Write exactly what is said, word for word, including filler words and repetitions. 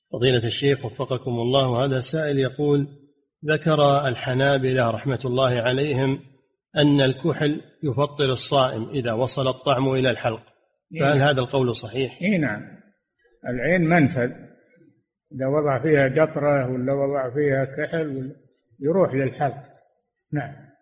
فضيلة الشيخ وفقكم الله، هذا سائل يقول: ذكر الحنابلة رحمة الله عليهم أن الكحل يفطر الصائم إذا وصل الطعم إلى الحلق، فهل هذا القول صحيح؟ إيه نعم، العين منفذ، إذا وضع فيها قطرة ولا وضع فيها كحل يروح للحلق. نعم.